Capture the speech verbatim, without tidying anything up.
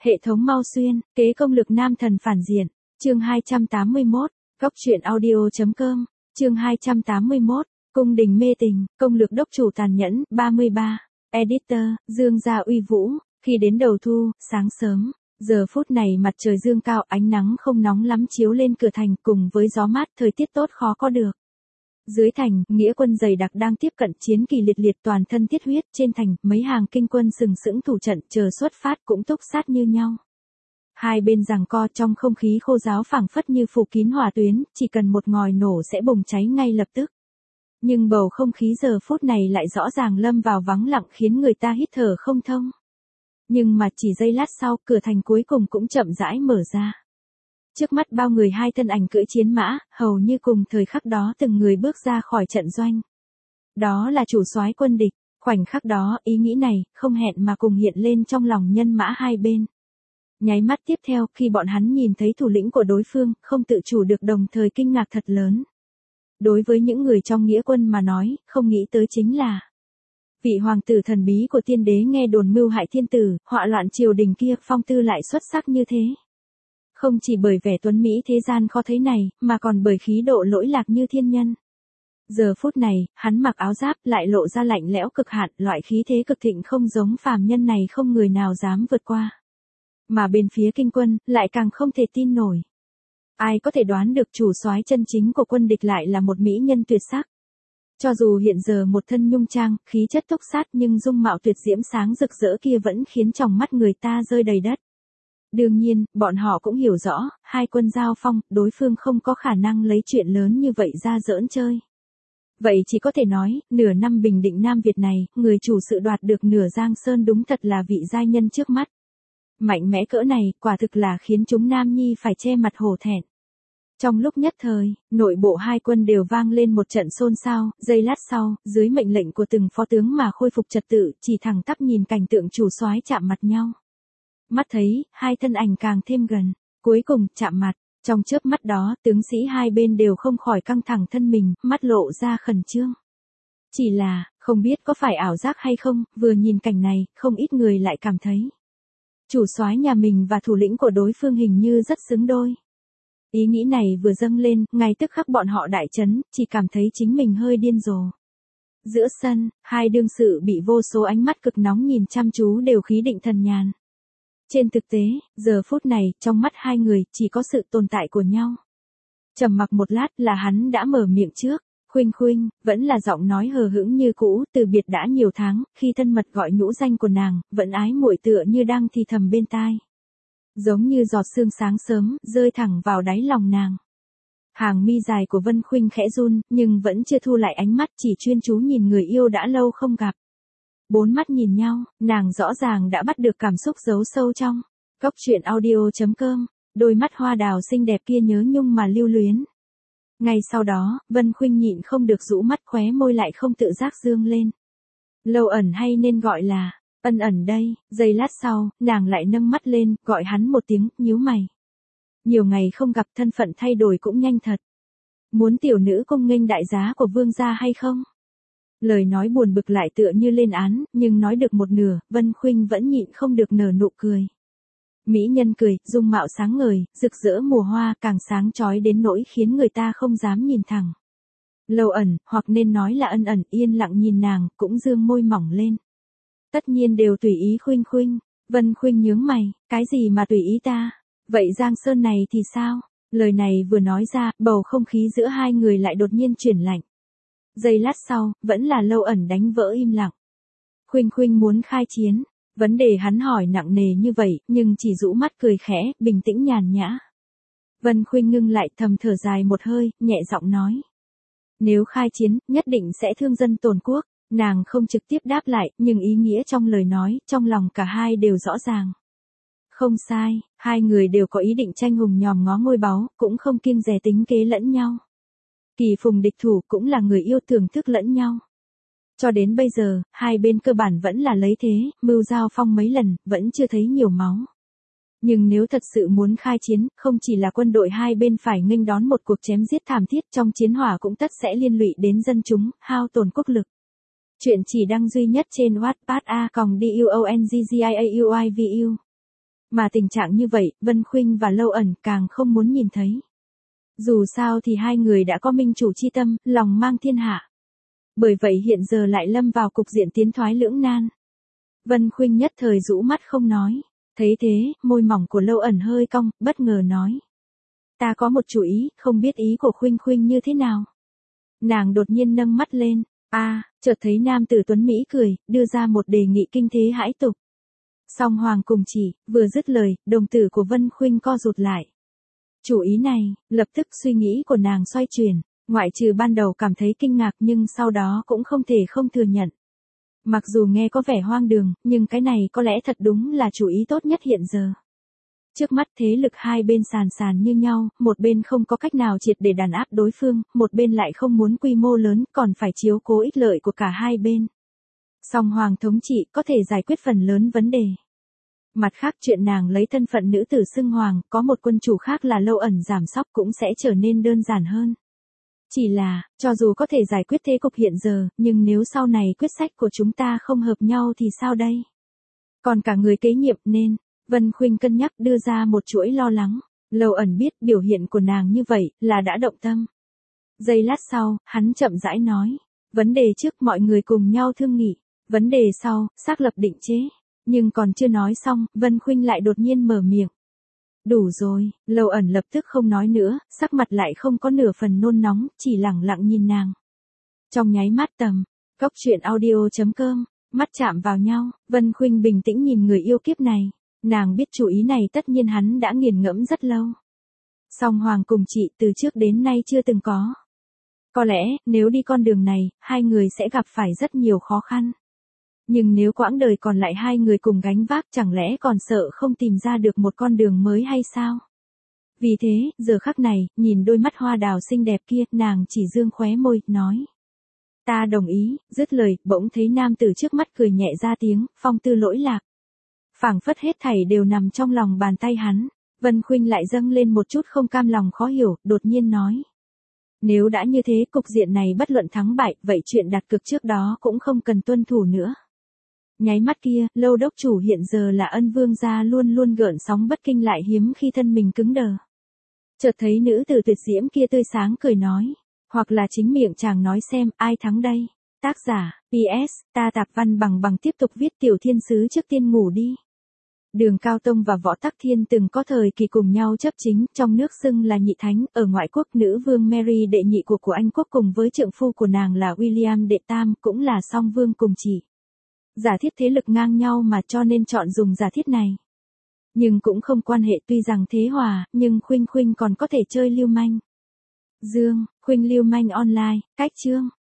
Hệ thống Mao Xuyên, kế công lực nam thần phản diện, chương hai trăm tám mươi mốt, góc truyện audio chấm com, chương hai trăm tám mươi mốt, cung đình mê tình, công lực đốc chủ tàn nhẫn, ba mươi ba, editor, Dương Gia Uy Vũ, khi đến đầu thu, sáng sớm, giờ phút này mặt trời dương cao, ánh nắng không nóng lắm chiếu lên cửa thành cùng với gió mát, thời tiết tốt khó có được. Dưới thành, nghĩa quân dày đặc đang tiếp cận, chiến kỳ liệt liệt, toàn thân thiết huyết. Trên thành, mấy hàng kinh quân sừng sững thủ trận, chờ xuất phát cũng túc sát như nhau. Hai bên giằng co trong không khí khô ráo phảng phất như phủ kín hỏa tuyến, chỉ cần một ngòi nổ sẽ bùng cháy ngay lập tức. Nhưng bầu không khí giờ phút này lại rõ ràng lâm vào vắng lặng, khiến người ta hít thở không thông. Nhưng mà chỉ giây lát sau, cửa thành cuối cùng cũng chậm rãi mở ra. Trước mắt bao người, hai thân ảnh cưỡi chiến mã, hầu như cùng thời khắc đó từng người bước ra khỏi trận doanh. Đó là chủ soái quân địch. Khoảnh khắc đó, ý nghĩ này không hẹn mà cùng hiện lên trong lòng nhân mã hai bên. Nháy mắt tiếp theo, khi bọn hắn nhìn thấy thủ lĩnh của đối phương, không tự chủ được đồng thời kinh ngạc thật lớn. Đối với những người trong nghĩa quân mà nói, không nghĩ tới chính là vị hoàng tử thần bí của tiên đế nghe đồn mưu hại thiên tử, họa loạn triều đình kia, phong tư lại xuất sắc như thế. Không chỉ bởi vẻ tuấn mỹ thế gian khó thấy này, mà còn bởi khí độ lỗi lạc như thiên nhân. Giờ phút này, hắn mặc áo giáp lại lộ ra lạnh lẽo cực hạn, loại khí thế cực thịnh không giống phàm nhân này không người nào dám vượt qua. Mà bên phía kinh quân, lại càng không thể tin nổi. Ai có thể đoán được chủ soái chân chính của quân địch lại là một mỹ nhân tuyệt sắc. Cho dù hiện giờ một thân nhung trang, khí chất túc sát, nhưng dung mạo tuyệt diễm sáng rực rỡ kia vẫn khiến trong mắt người ta rơi đầy đất. Đương nhiên, bọn họ cũng hiểu rõ, hai quân giao phong, đối phương không có khả năng lấy chuyện lớn như vậy ra giỡn chơi. Vậy chỉ có thể nói, nửa năm bình định Nam Việt này, người chủ sự đoạt được nửa Giang Sơn đúng thật là vị giai nhân trước mắt. Mạnh mẽ cỡ này, quả thực là khiến chúng Nam Nhi phải che mặt hổ thẹn. Trong lúc nhất thời, nội bộ hai quân đều vang lên một trận xôn xao, giây lát sau, dưới mệnh lệnh của từng phó tướng mà khôi phục trật tự, chỉ thẳng tắp nhìn cảnh tượng chủ soái chạm mặt nhau. Mắt thấy, hai thân ảnh càng thêm gần, cuối cùng chạm mặt, trong chớp mắt đó, tướng sĩ hai bên đều không khỏi căng thẳng thân mình, mắt lộ ra khẩn trương. Chỉ là, không biết có phải ảo giác hay không, vừa nhìn cảnh này, không ít người lại cảm thấy chủ soái nhà mình và thủ lĩnh của đối phương hình như rất xứng đôi. Ý nghĩ này vừa dâng lên, ngay tức khắc bọn họ đại chấn, chỉ cảm thấy chính mình hơi điên rồ. Giữa sân, hai đương sự bị vô số ánh mắt cực nóng nhìn chăm chú đều khí định thần nhàn. Trên thực tế, giờ phút này, trong mắt hai người, chỉ có sự tồn tại của nhau. Trầm mặc một lát là hắn đã mở miệng trước, Khuynh Khuynh, vẫn là giọng nói hờ hững như cũ, từ biệt đã nhiều tháng, khi thân mật gọi nhũ danh của nàng, vẫn ái muội tựa như đang thì thầm bên tai. Giống như giọt sương sáng sớm, rơi thẳng vào đáy lòng nàng. Hàng mi dài của Vân Khuynh khẽ run, nhưng vẫn chưa thu lại ánh mắt, chỉ chuyên chú nhìn người yêu đã lâu không gặp. Bốn mắt nhìn nhau, nàng rõ ràng đã bắt được cảm xúc giấu sâu trong. Góc truyện audio chấm com, đôi mắt hoa đào xinh đẹp kia nhớ nhung mà lưu luyến. Ngay sau đó, Vân Khuynh nhịn không được rũ mắt, khóe môi lại không tự giác dương lên. Lâu ẩn hay nên gọi là ân ẩn đây. Giây lát sau, nàng lại nâng mắt lên, gọi hắn một tiếng, nhíu mày. Nhiều ngày không gặp, thân phận thay đổi cũng nhanh thật. Muốn tiểu nữ cung nghênh đại giá của vương gia hay không? Lời nói buồn bực lại tựa như lên án, nhưng nói được một nửa, Vân Khuynh vẫn nhịn không được nở nụ cười. Mỹ nhân cười, dung mạo sáng ngời, rực rỡ mùa hoa, càng sáng chói đến nỗi khiến người ta không dám nhìn thẳng. Lâu ẩn, hoặc nên nói là ân ẩn, yên lặng nhìn nàng, cũng dương môi mỏng lên. Tất nhiên đều tùy ý Khuynh Khuynh. Vân Khuynh nhướng mày, cái gì mà tùy ý ta? Vậy Giang Sơn này thì sao? Lời này vừa nói ra, bầu không khí giữa hai người lại đột nhiên chuyển lạnh. Giây lát sau, vẫn là Lâu ẩn đánh vỡ im lặng. Khuynh Khuynh muốn khai chiến. Vấn đề hắn hỏi nặng nề như vậy, nhưng chỉ rũ mắt cười khẽ, bình tĩnh nhàn nhã. Vân Khuynh ngưng lại, thầm thở dài một hơi, nhẹ giọng nói. Nếu khai chiến, nhất định sẽ thương dân tổn quốc. Nàng không trực tiếp đáp lại, nhưng ý nghĩa trong lời nói, trong lòng cả hai đều rõ ràng. Không sai, hai người đều có ý định tranh hùng nhòm ngó ngôi báu, cũng không kiêng dè tính kế lẫn nhau. Kỳ phùng địch thủ cũng là người yêu thưởng thức lẫn nhau. Cho đến bây giờ, hai bên cơ bản vẫn là lấy thế, mưu giao phong mấy lần, vẫn chưa thấy nhiều máu. Nhưng nếu thật sự muốn khai chiến, không chỉ là quân đội hai bên phải nghênh đón một cuộc chém giết thảm thiết, trong chiến hỏa cũng tất sẽ liên lụy đến dân chúng, hao tổn quốc lực. Chuyện chỉ đăng duy nhất trên Wattpad a còng duongziauivu. Mà tình trạng như vậy, Vân Khuynh và Lâu Ẩn càng không muốn nhìn thấy. Dù sao thì hai người đã có minh chủ chi tâm, lòng mang thiên hạ. Bởi vậy hiện giờ lại lâm vào cục diện tiến thoái lưỡng nan. Vân Khuynh nhất thời rũ mắt không nói. Thấy thế, môi mỏng của Lâu Ẩn hơi cong, bất ngờ nói. Ta có một chủ ý, không biết ý của Khuynh Khuynh như thế nào. Nàng đột nhiên nâng mắt lên. a à, chợt thấy nam tử tuấn Mỹ cười, đưa ra một đề nghị kinh thế hãi tục. Song Hoàng cùng chỉ, vừa dứt lời, đồng tử của Vân Khuynh co rụt lại. Chủ ý này, lập tức suy nghĩ của nàng xoay chuyển, ngoại trừ ban đầu cảm thấy kinh ngạc nhưng sau đó cũng không thể không thừa nhận. Mặc dù nghe có vẻ hoang đường, nhưng cái này có lẽ thật đúng là chủ ý tốt nhất hiện giờ. Trước mắt thế lực hai bên sàn sàn như nhau, một bên không có cách nào triệt để đàn áp đối phương, một bên lại không muốn quy mô lớn, còn phải chiếu cố ích lợi của cả hai bên. Song Hoàng thống trị có thể giải quyết phần lớn vấn đề. Mặt khác chuyện nàng lấy thân phận nữ tử xưng hoàng, có một quân chủ khác là Lâu Ẩn giảm sóc cũng sẽ trở nên đơn giản hơn. Chỉ là, cho dù có thể giải quyết thế cục hiện giờ, nhưng nếu sau này quyết sách của chúng ta không hợp nhau thì sao đây? Còn cả người kế nhiệm nên, Vân Khuynh cân nhắc đưa ra một chuỗi lo lắng. Lâu Ẩn biết biểu hiện của nàng như vậy, là đã động tâm. Giây lát sau, hắn chậm rãi nói. Vấn đề trước mọi người cùng nhau thương nghị. Vấn đề sau, xác lập định chế. Nhưng còn chưa nói xong, Vân Khuynh lại đột nhiên mở miệng. Đủ rồi, Lâu Ẩn lập tức không nói nữa, sắc mặt lại không có nửa phần nôn nóng, chỉ lẳng lặng nhìn nàng. Trong nháy mắt tầm, cốc truyện audio chấm com, mắt chạm vào nhau, Vân Khuynh bình tĩnh nhìn người yêu kiếp này. Nàng biết chủ ý này tất nhiên hắn đã nghiền ngẫm rất lâu. Song Hoàng cùng chị từ trước đến nay chưa từng có. Có lẽ, nếu đi con đường này, hai người sẽ gặp phải rất nhiều khó khăn. Nhưng nếu quãng đời còn lại hai người cùng gánh vác chẳng lẽ còn sợ không tìm ra được một con đường mới hay sao? Vì thế, giờ khắc này, nhìn đôi mắt hoa đào xinh đẹp kia, nàng chỉ dương khóe môi, nói. Ta đồng ý, dứt lời, bỗng thấy nam tử trước mắt cười nhẹ ra tiếng, phong tư lỗi lạc. Phảng phất hết thảy đều nằm trong lòng bàn tay hắn. Vân Khuynh lại dâng lên một chút không cam lòng khó hiểu, đột nhiên nói. Nếu đã như thế cục diện này bất luận thắng bại, vậy chuyện đặt cược trước đó cũng không cần tuân thủ nữa. Nháy mắt kia, Lâu đốc chủ hiện giờ là Ân Vương gia luôn luôn gợn sóng bất kinh lại hiếm khi thân mình cứng đờ. Chợt thấy nữ tử tuyệt diễm kia tươi sáng cười nói. Hoặc là chính miệng chàng nói xem ai thắng đây. Tác giả, pê ét, ta Tạp Văn Bằng Bằng tiếp tục viết Tiểu Thiên Sứ trước tiên ngủ đi. Đường Cao Tông và Võ Tắc Thiên từng có thời kỳ cùng nhau chấp chính, trong nước xưng là nhị thánh, ở ngoại quốc nữ vương Mary đệ nhị của của Anh quốc cùng với trượng phu của nàng là William đệ tam, cũng là song vương cùng chỉ. Giả thiết thế lực ngang nhau mà cho nên chọn dùng giả thiết này. Nhưng cũng không quan hệ, tuy rằng thế hòa, nhưng Khuynh Khuynh còn có thể chơi lưu manh. Dương, Khuynh lưu manh online, cách chương.